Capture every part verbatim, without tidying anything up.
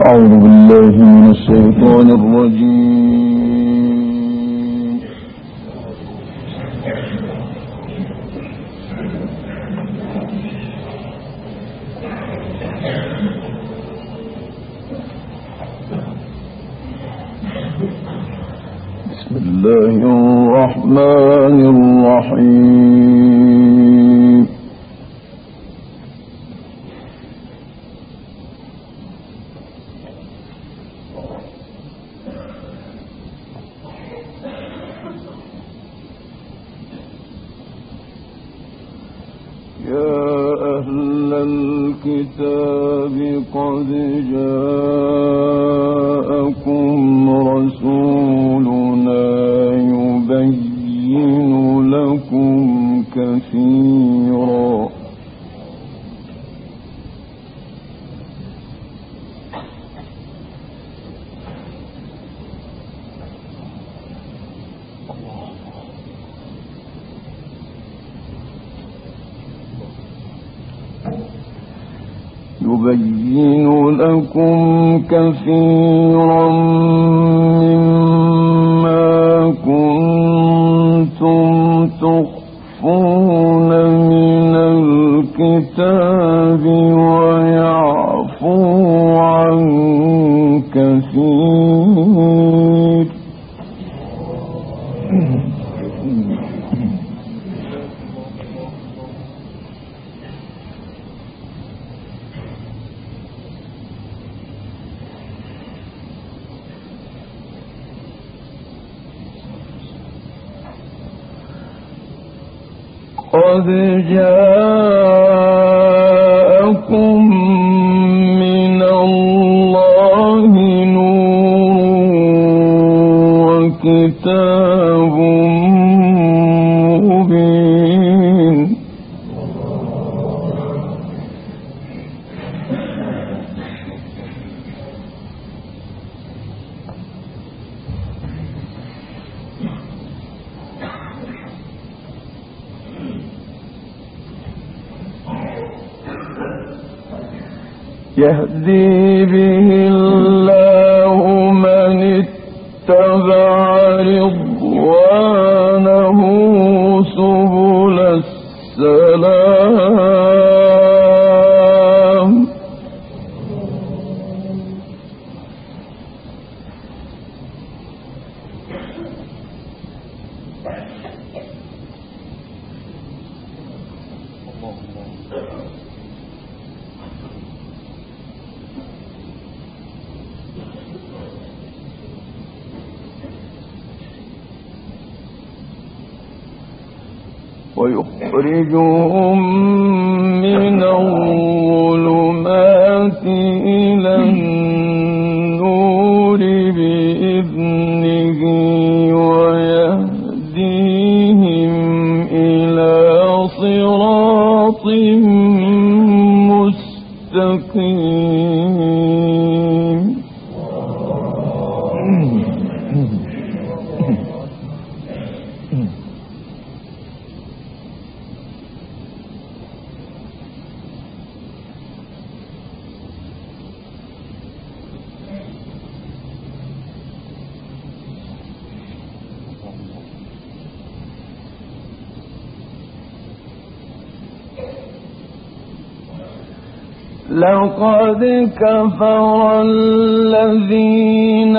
أعوذ بالله من الشيطان الرجيم. بسم الله الرحمن الرحيم. الكتاب قد جاءكم رسولنا يبين لكم كثيرا يبين لكم كثيرا مما كنتم تخفون من الكتاب ويعفو عن كثير. قد جاءكم من الله نور وكتاب مبين. يهدي به الله من اتبع رضوانه سبل السلام. ويخرجهم من الظلمات إلى النور بإذنه ويهديهم إلى صراط مستقيم. لقد كفر الذين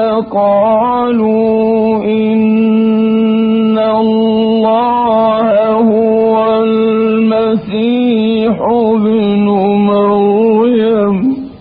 قالوا إن الله هو المسيح ابن مريم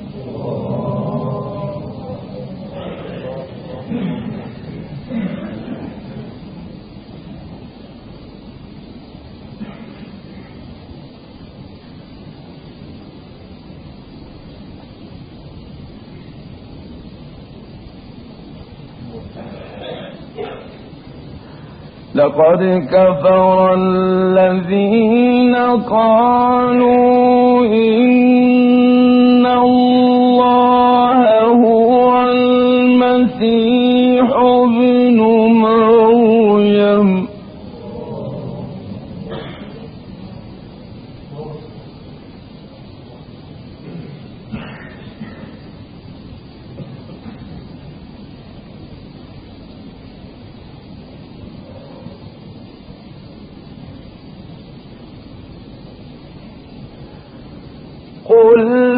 لقد كفر الذين قالوا إن الله هو المسيح ابن مريم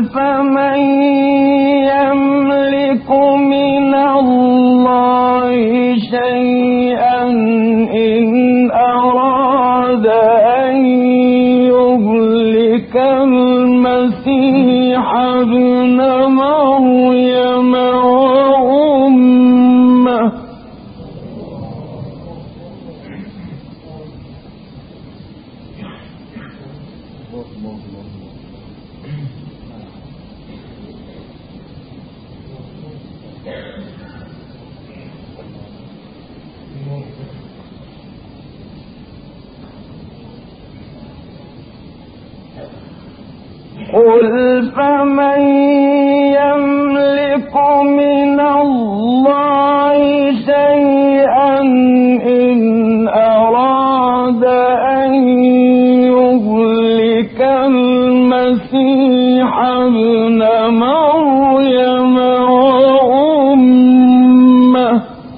فمن يملك من الله شيئا إن أراد أن يهلك المسيح ابن مريم وأمه قل فمن يملك من الله شيئا إن أراد أن يهلك المسيح ابن مريم وأمه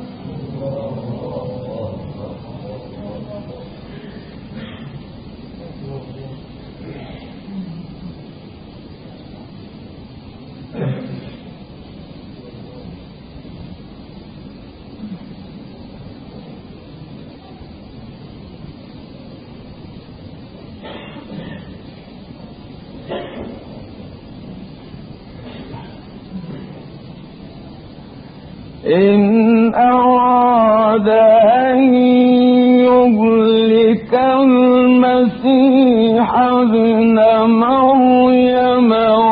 إن أراد أن يهلك المسيح ابن مريم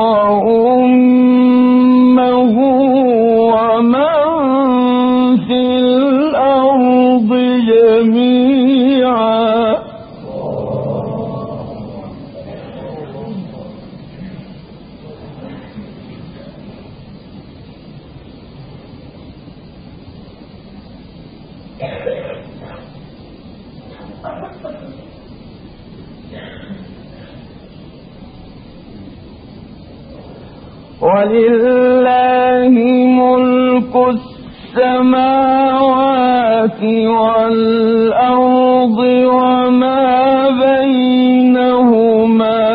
وأمه ومن في الأرض جميعا ولله ملك السماوات والأرض وما بينهما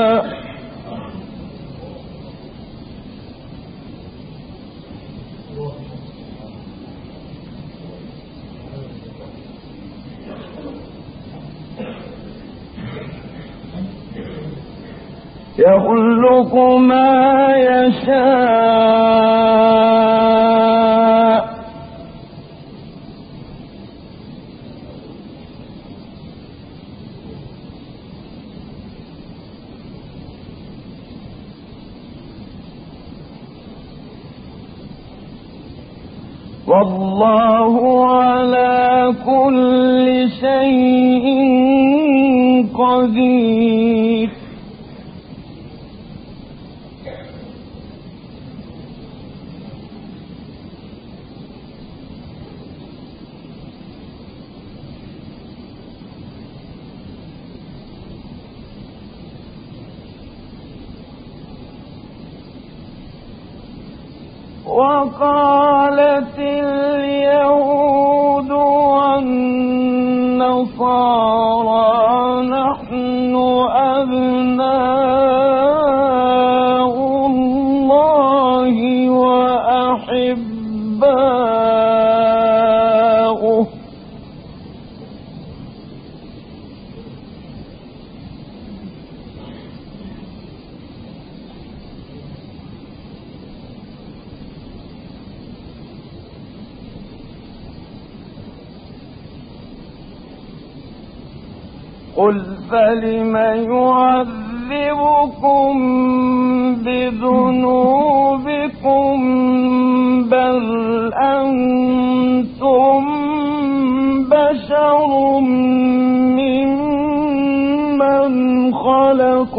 يخلق ما يشاء والله على كل شيء قدير وقالت اليهود والنصارى نحن أبناء الله وأحباؤه قل فلم يعذبكم بذنوبكم بل أنتم بشر ممن خلق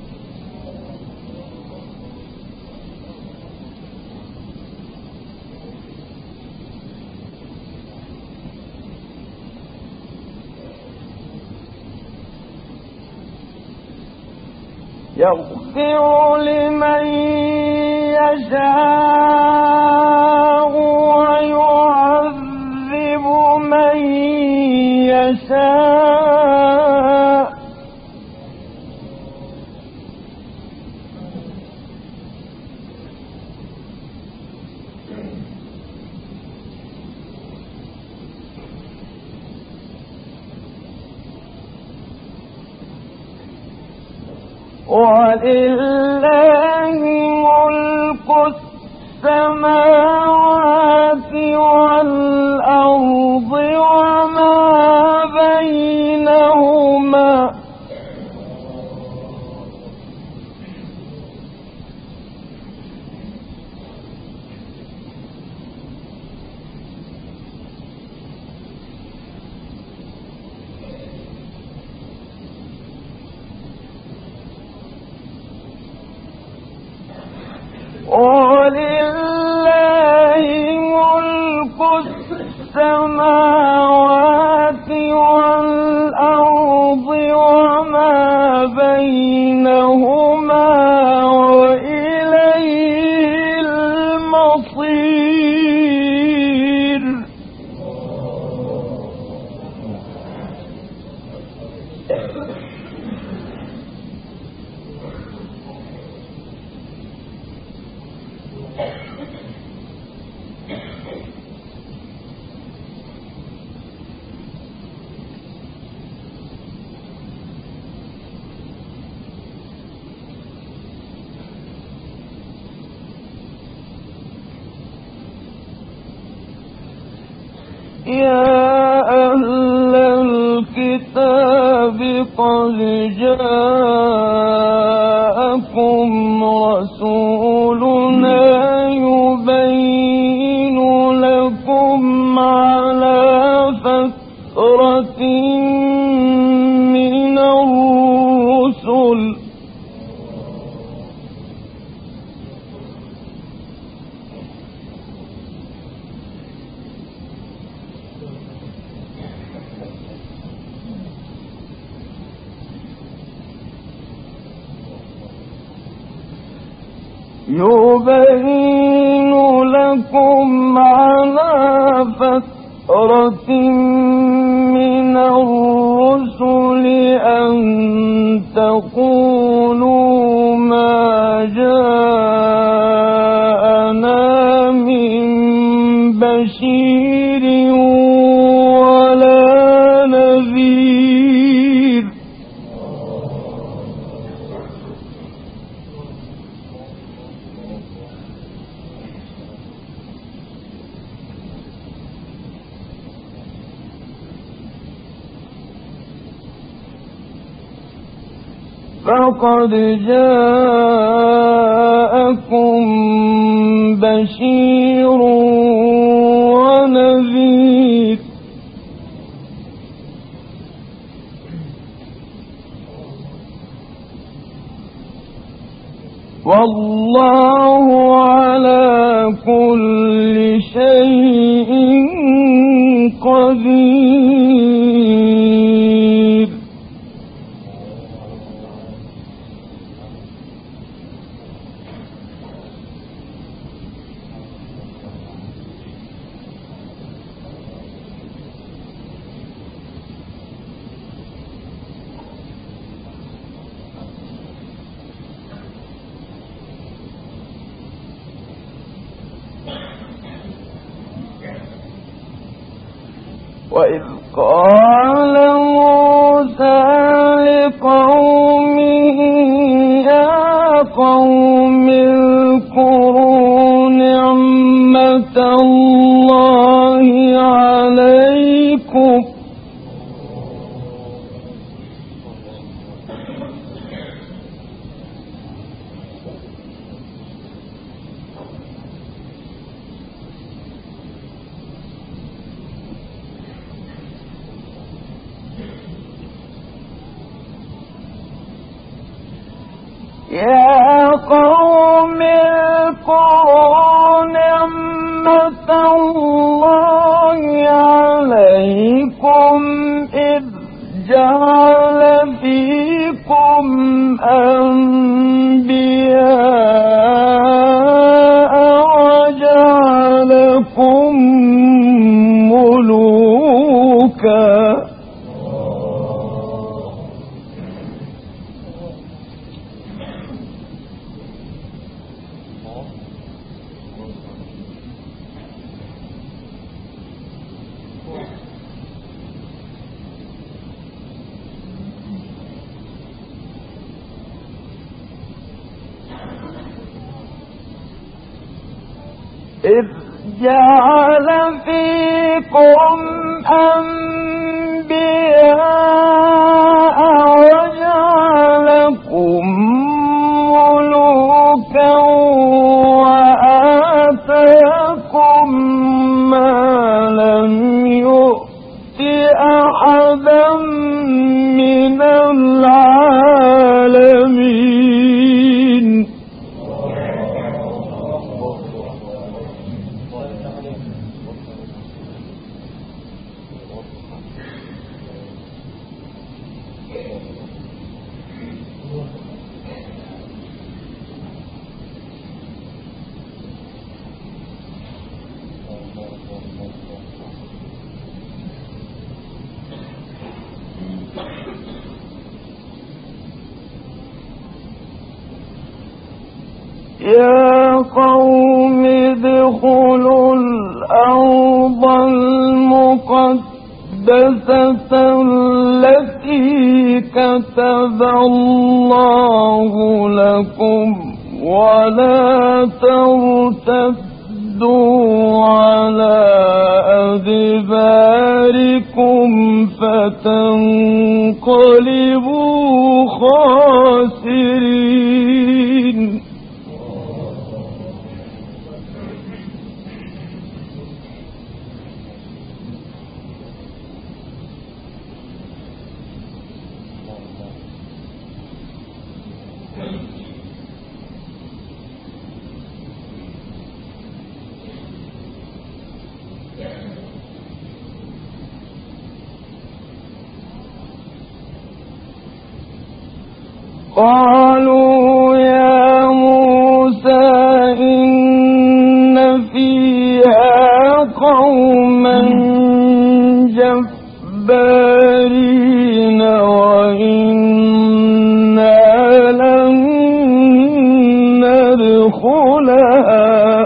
يغفر لمن يشاء ويعذب من يشاء ولله ملك السماوات والأرض وما بينهما ولله ملك السماوات والأرض وما بينهما وإليه المصير. يا أهل الكتاب قد جاءكم رسولنا يبين لكم على فترة من الرسل يبين لكم على فترة من الرسل أن تقولوا ما جاءنا من بشير ولا نذير. فقد جاءكم بشير ونذير والله على كل شيء قدير. وإذ قال موسى لقومه يا قوم اذكروا نعمة الله عليكم يا قوم اذكروا نعمة الله عليكم إذ جعل فيكم أنبياء وجعلكم ملوكا إذ جعل فيكم أنبياء وجعلكم ملوكا وآتاكم ما لم يؤت أحدا من العالمين. يا قوم ادخلوا الأرض المقدسة التي كتب الله لكم ولا ترتدوا على أدباركم فتنقلبوا خاسرين. قالوا يا موسى إن فيها قوما جبارين وإنا لن ندخلها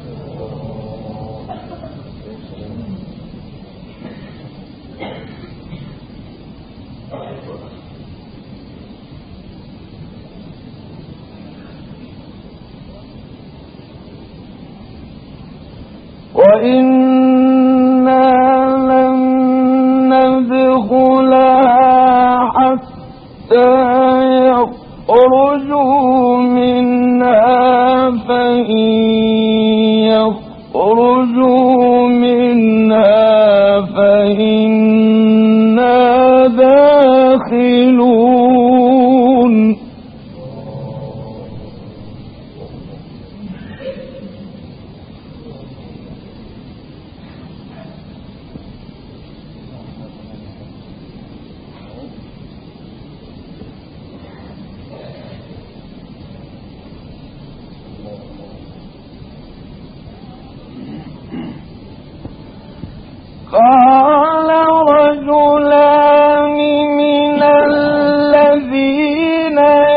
وإنا لن ندخلها حتى يخرجوا منها فإن يخرجوا منها فإنا داخلون. قال رجلان من الذين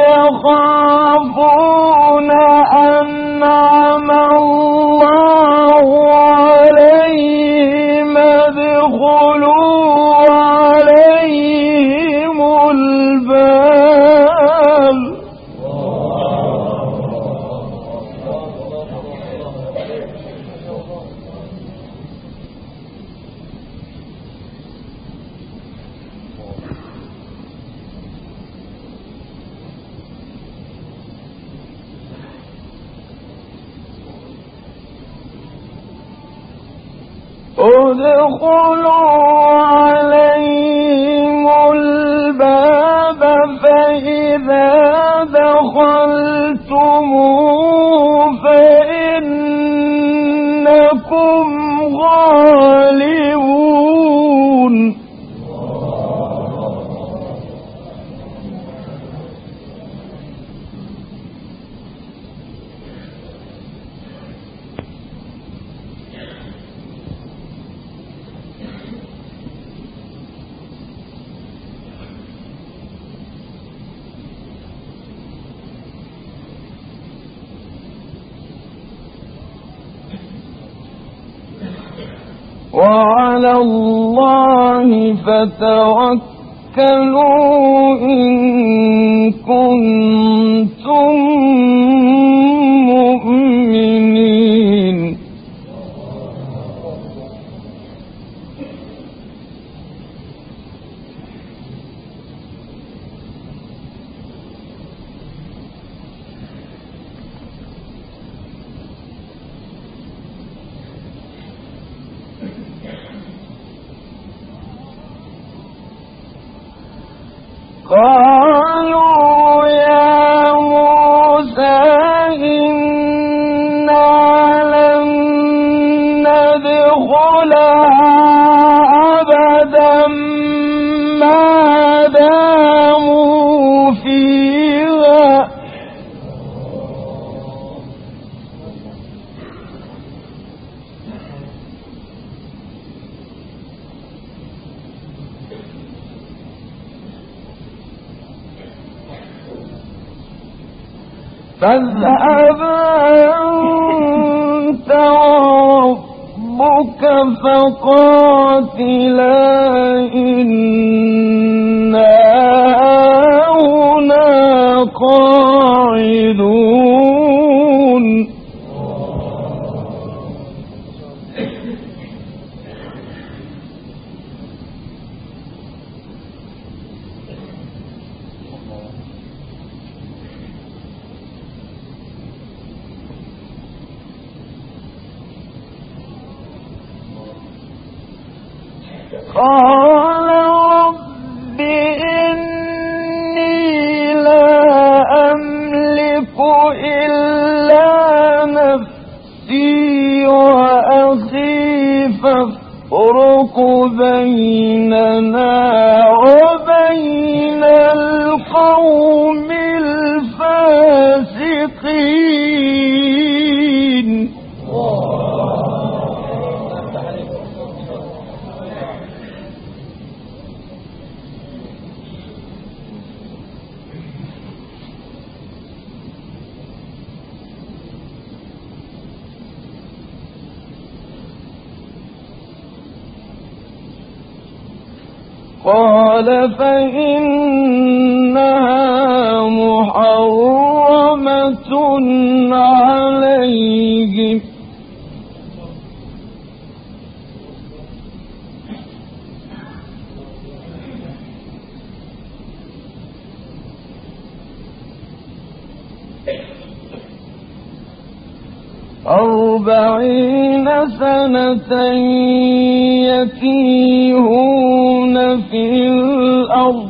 يخافون أنعم الله عليهم ادخلوا عليهم الباب ادخلوا عليهم الباب فإذا دخلتموه فإنكم غالبون. وعلى الله فتوكلوا إن كنتم مؤمنين. قالوا يا موسى إنا لن ندخلها أبدا ما داموا فيها فاذهب أنت وربك فقاتلا إنا هنا قاعدون قال رب إني لا أملك إلا نفسي وأخي فافرق بيننا وبين القوم الفاسقين قال فإنها محرمة عليهم أربعين سنة يتيهون في الأرض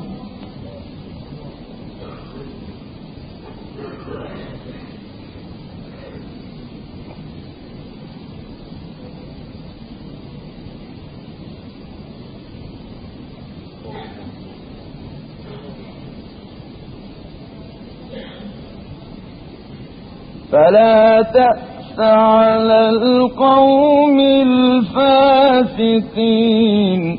فلا تأس على القوم الفاسقين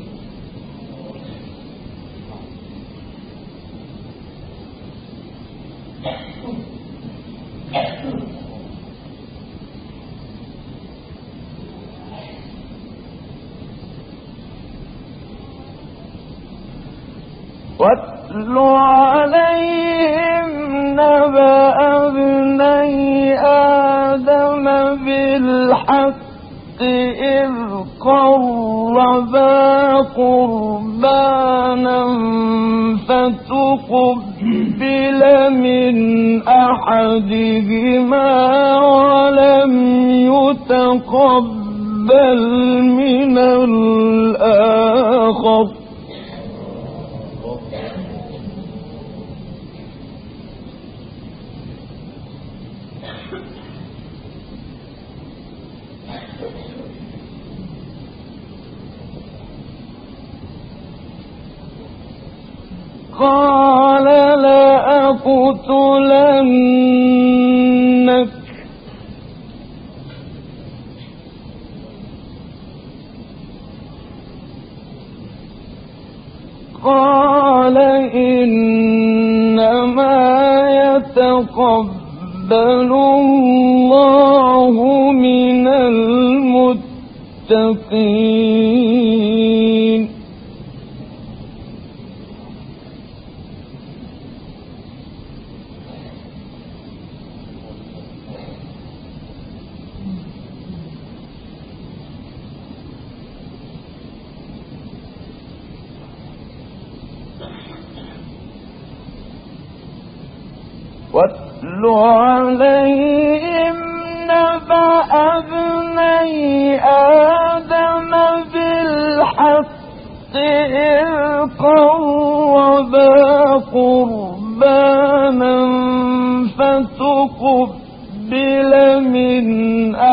واتل عليهم نبأ ابني آدم بالحق إذ قربا قربانا فتقبل من أحدهما ولم يتقبل من الآخر قال لأقتلنك قال إنما يتقبل الله من المتقين واتل عليهم نبأ ابني آدم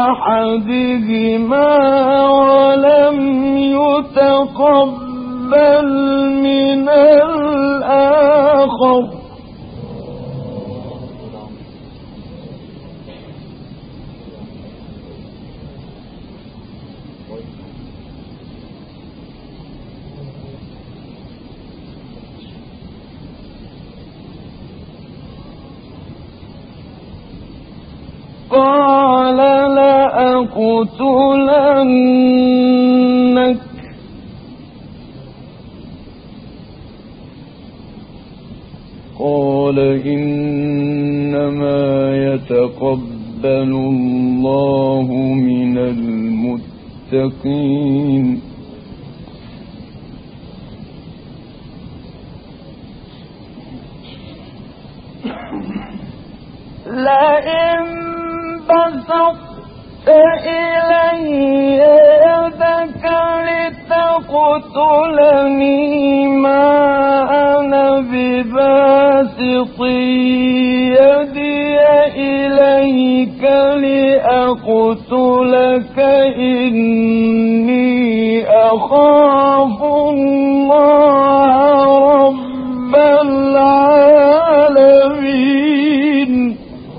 أحدهما ولم يتقبل من الآخر قال لأقتلنك قال إنما يتقبل الله من المتقين لئن بسطت إلي يدك لتقتلني ما أنا بباسط يدي إليك لأقتلك إني أخاف الله رب العالمين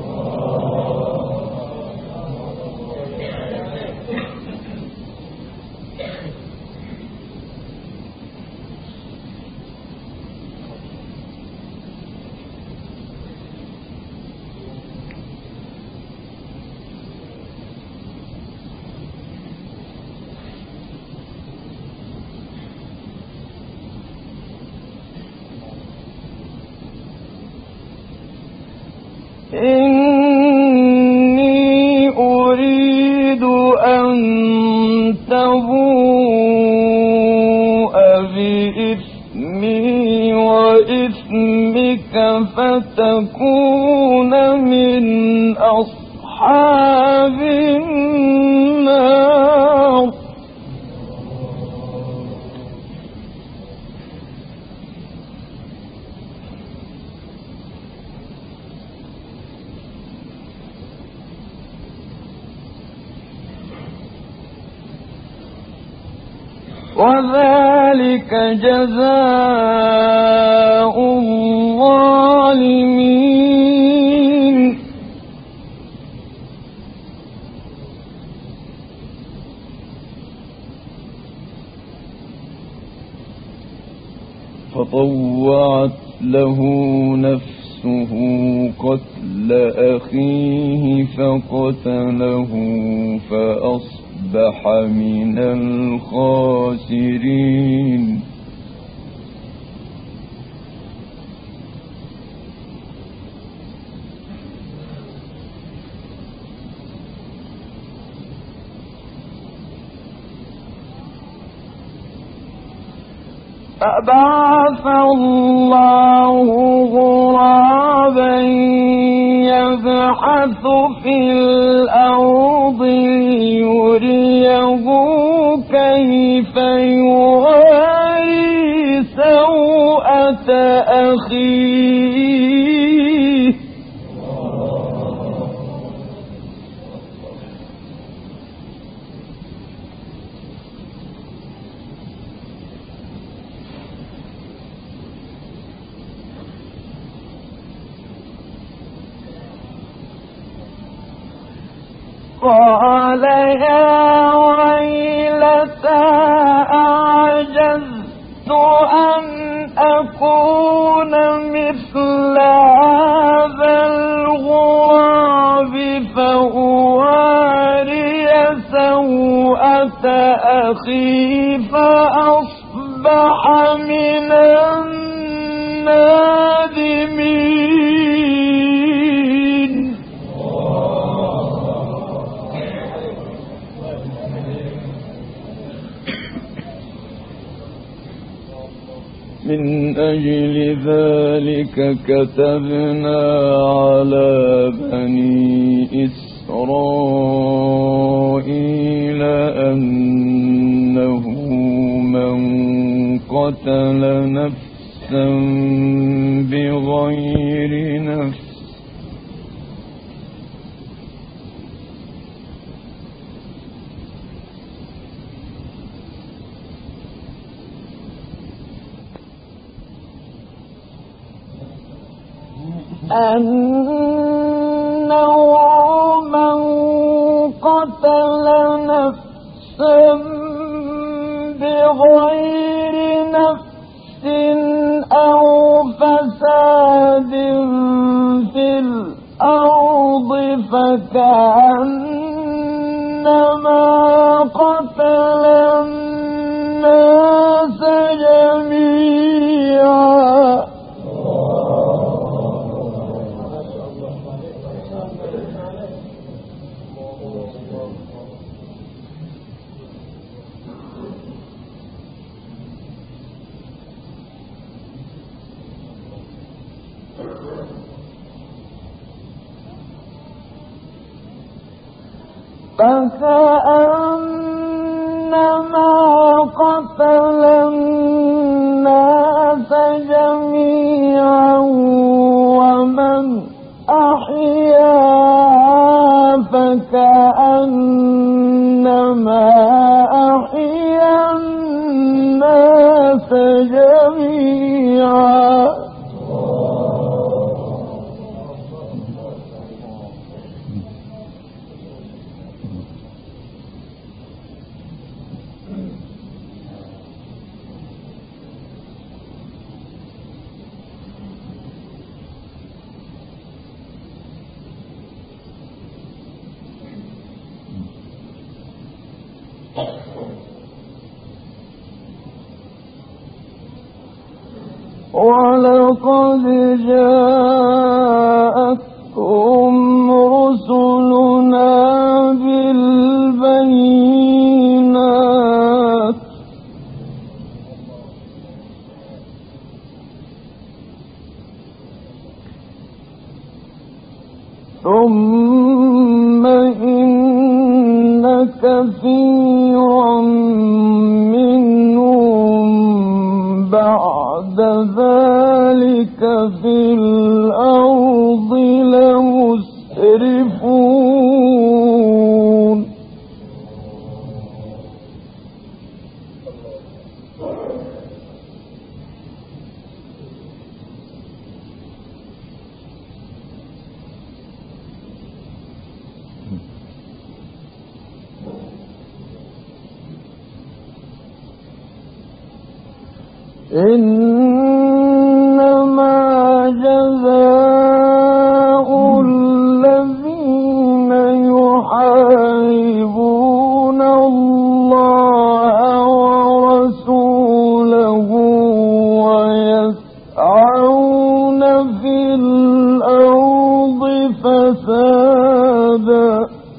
إني أريد أن تبوء بإثمي وإثمك فتكون من أصحاب النار وذلك جزاء الظالمين فطوعت له نفسه قتل أخيه فقتله فأصبح من الخاسرين فبعث الله غرابا يبحث في الأرض ليريه كيف يواري سوءة أخيه قال يا ويلتى أعجزت أن أكون مثل هذا الغراب فأواري سوءة أخي فأصبح من النادمين من أجل ذلك كتبنا على بني إسرائيل أنه من قتل نفسا بغير نفس أنه من قتل نفسا بغير نفس أو فساد في الأرض فكأنما قتل الناس جميعا. فكأنما قتل الناس جميعا ومن أحياها فكأنما أحيا الناس جميعا. ولقد جاءتهم رسلنا بالبينات ثم إن كثيرا منهم بعد ذلك في الأرض لمسرفون. إنما جزاء الذين يحاربون الله ورسوله ويسعون في الأرض فسادا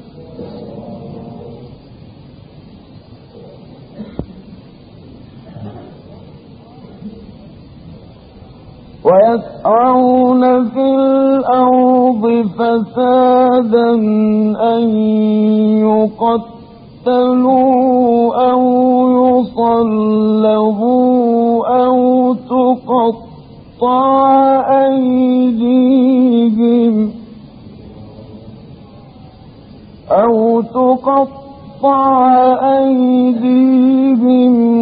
ويسعون في الأرض فسادا أن يقتلوا أو يصلبوا أو تقطع أيديهم أو تقطع أيديهم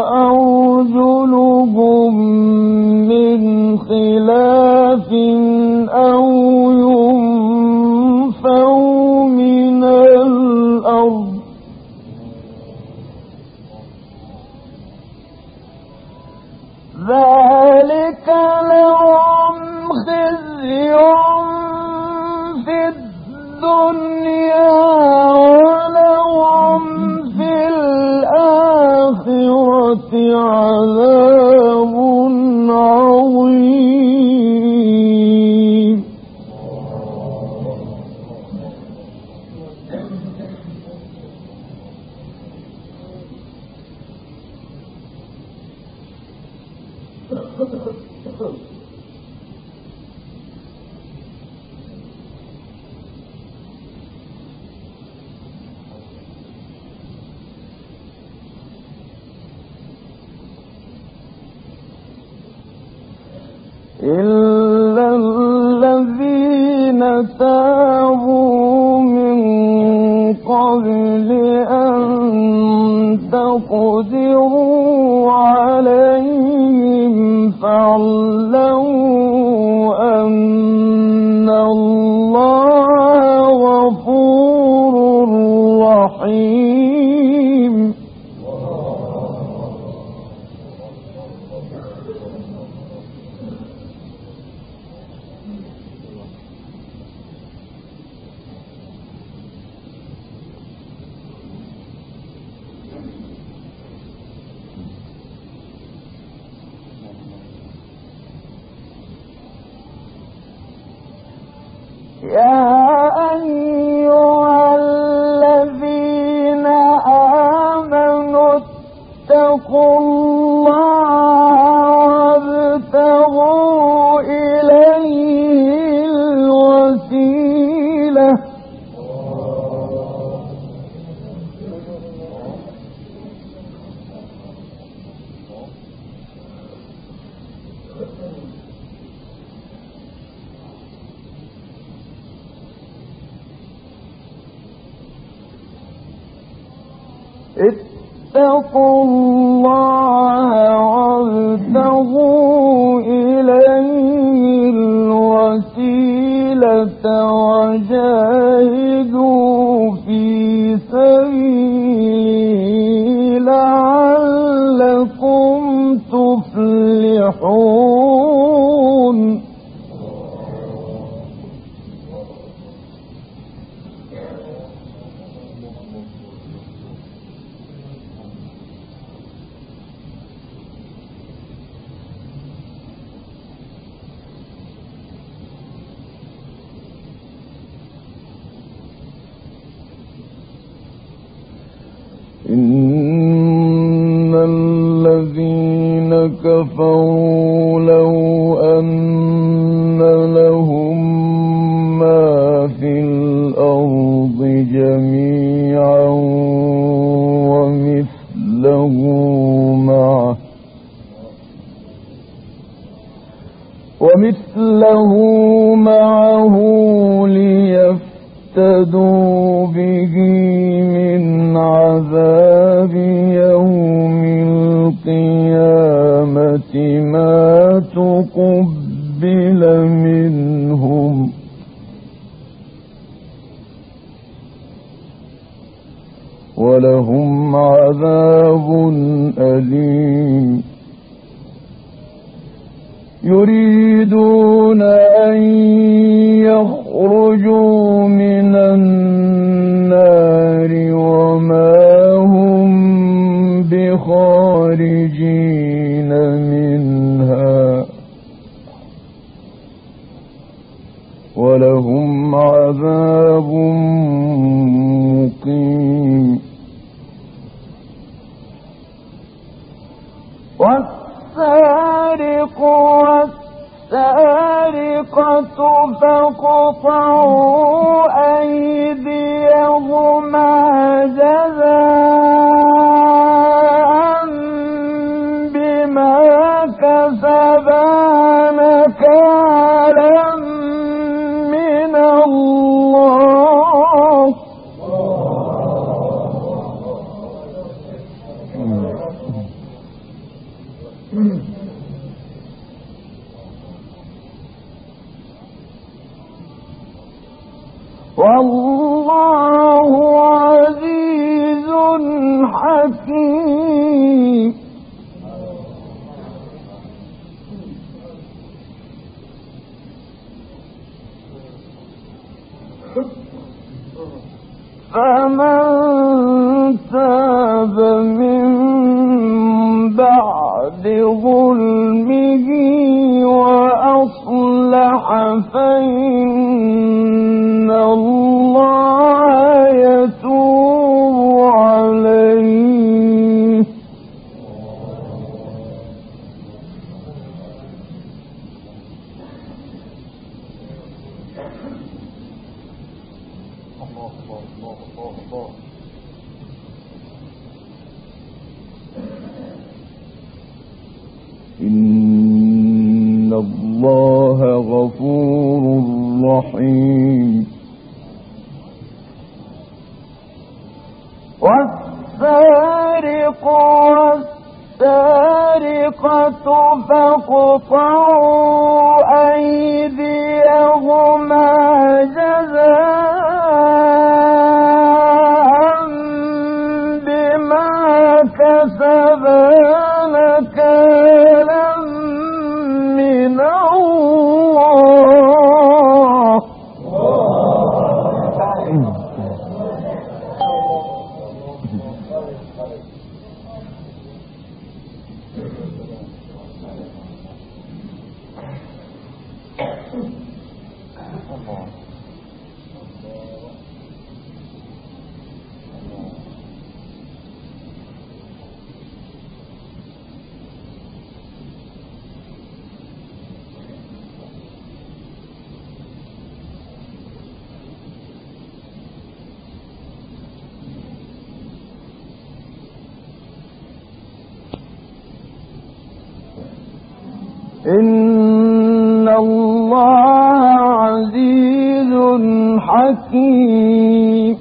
وأرجلهم من خلاف أو ينفوا من الأرض ذلك لهم خزي في الدنيا ولهم في الآخرة عذاب عظيم. إلا الذين تابوا من قبل أن تقدروا عليهم فاعلموا الجحيم يا أيها الذين آمنوا اتقوا الله وابتغوا إليه الوسيلة اتقوا الله وابتغوا إليه الوسيلة وجاهدوا في سبيله لعلكم تفلحون إن الذين كفروا لو أن لهم ما في الأرض جميعا ومثله معه ومثله معه ليفتدوا به من عذاب يوم القيامة ما تقبل منهم ولهم عذاب أليم يريدون أن يخرجوا من النار وما هم بخارجين منها ولهم عذاب مقيم والسارق والسارقة فاقطعوا أيديهما جزاء بما كسبا نكالا من الله والله عزيز حكيم فمن تاب من بعد ظلمه وأصلح فإن الله يتوب عليه إن الله غفور رحيم والسارق والسارقة فاقطعوا أيديهما جزاء كسبا نكالا من الله. إن الله عزيز حكيم.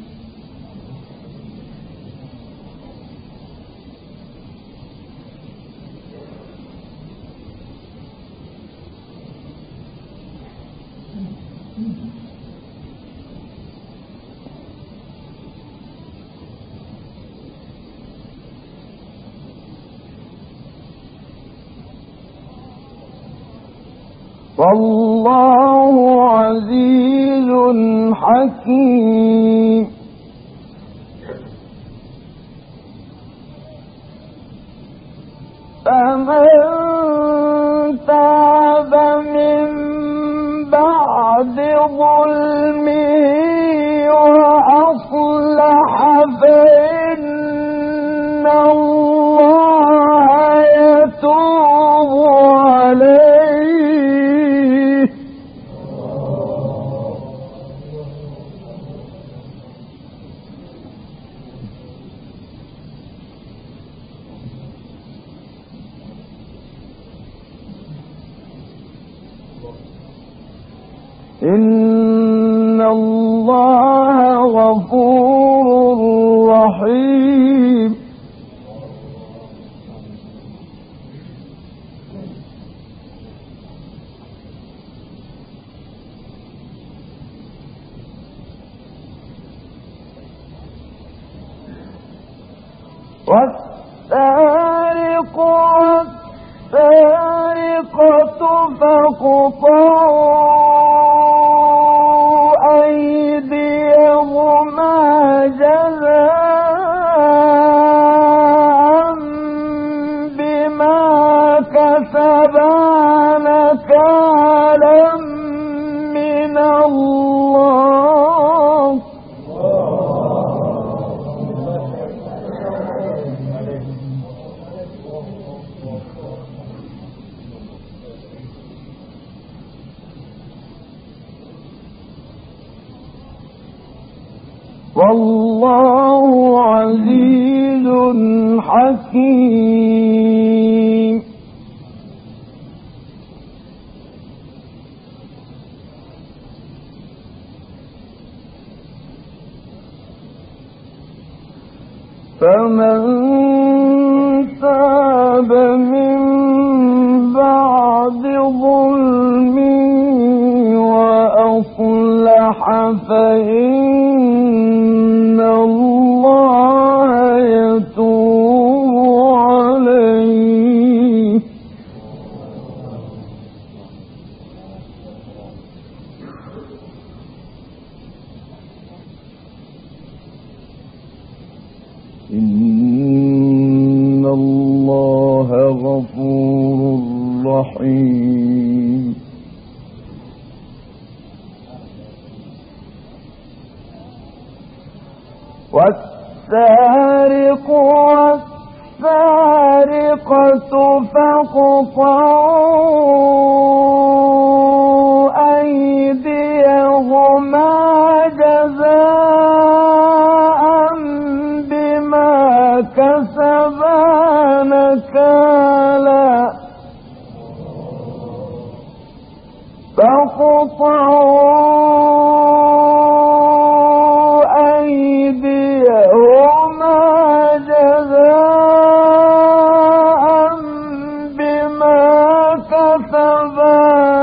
والله عزيز حكيم. فمن تاب من بعد ظلمه وأصلح فإن الله يتوب عليه. إن الله غفور رحيم. والسارق والسارقة فاقطعوا أيديهما جزاء بما كسبا نكالا من الله. والله عزيز حكيم. فمن تاب من بعد ظلمه وأصلح فإن الله يتوب عليه. إن الله غفور رحيم. والسارق والسارقة فاقطعوا أيديهما جزاء بما كسبا نكالا فاقطعوا أيديهما جزاء بما كسبا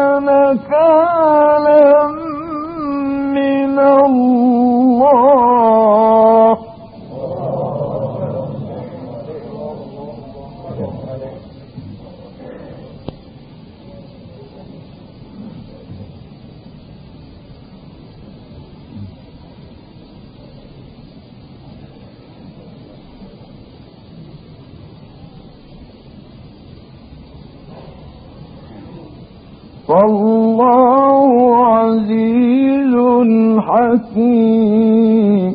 نكالا من الله. فالله عزيز حكيم.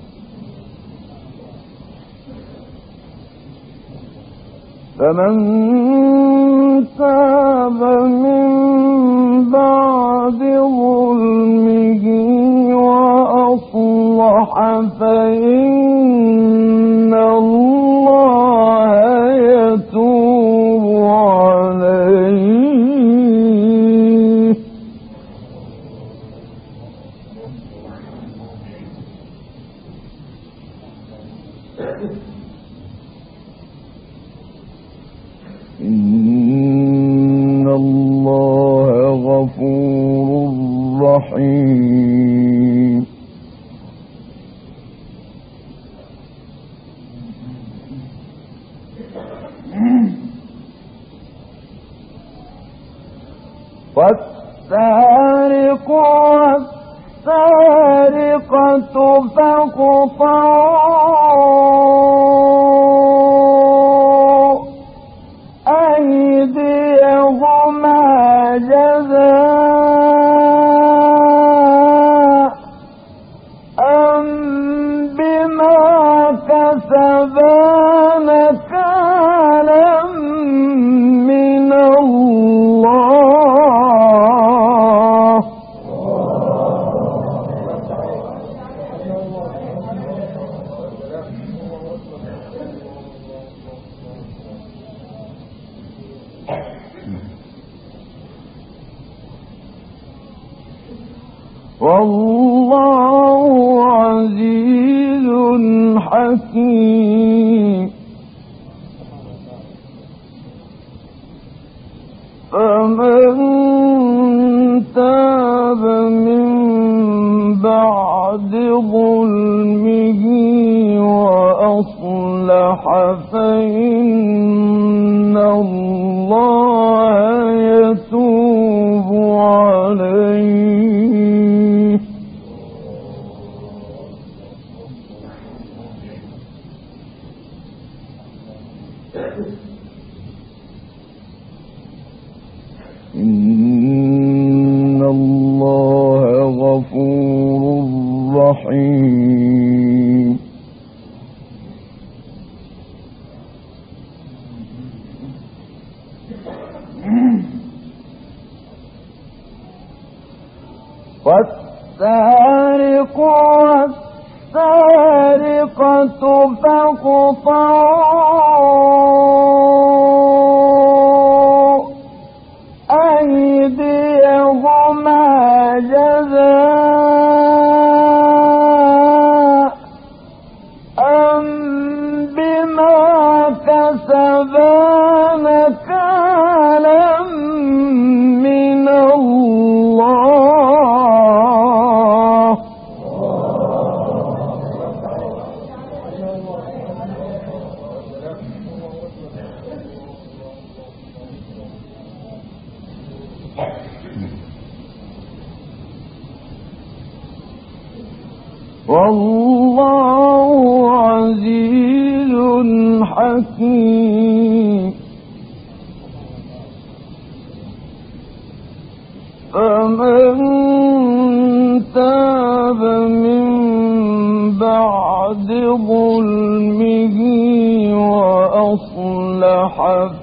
فمن تاب من بعد ظلمه وأصلح فإن الله يتوب عليه. إن الله غفور رحيم. والسارق والسارقة فاقطعوا أيديهما جزاء بما كسبا نكالا من الله. والله عزيز حكيم. فمن تاب من بعد ظلمه وأصلح فإن الله يتوب عليه. إن الله غفور رحيم. والسارق والسارقة فاقطعوا أيديهما جزاء بما كسبا نكالا من الله. والله عزيز حكيم. فمن تاب من بعد ظلمه وأصلح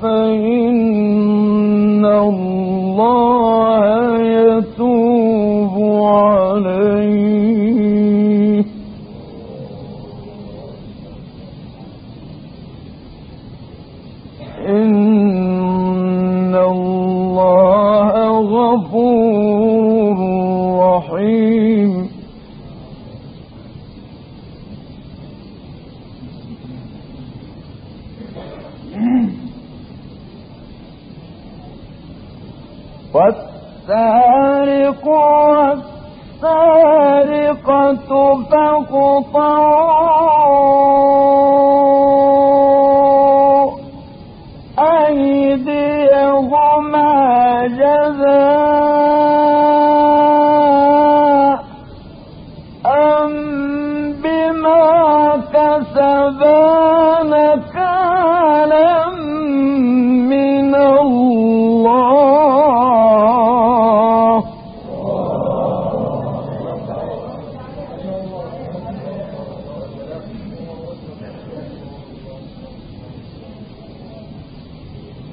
فإن الله يتوب عليه. إن الله غفور رحيم. والسارق والسارقة فاقطعوا أيديهما جزاء بما كسبا نكالا من الله.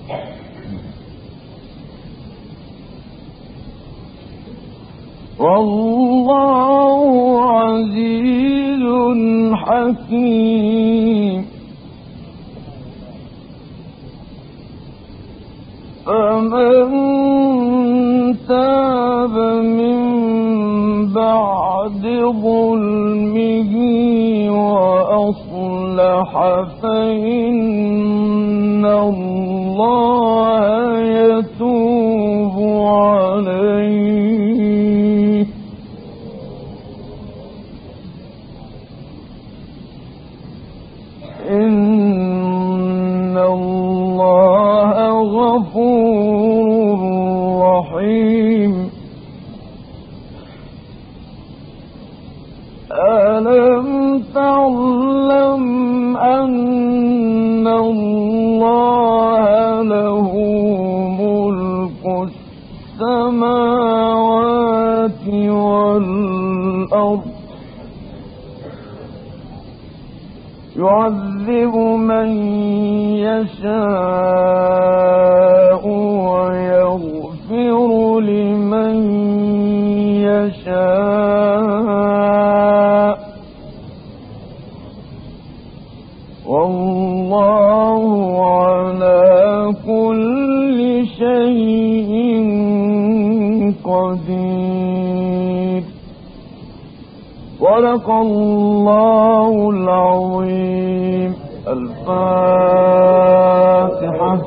والله عزيز حكيم فمن تاب من بعد ظلمه وأصلح فإن الله يتوب عليه إن الله غفور رحيم ألم تعلم أن الله له ملك السماوات والأرض يعذب من يشاء ويغفر لمن يشاء والله على كل شيء قدير صدق الله العظيم. الفاتحة.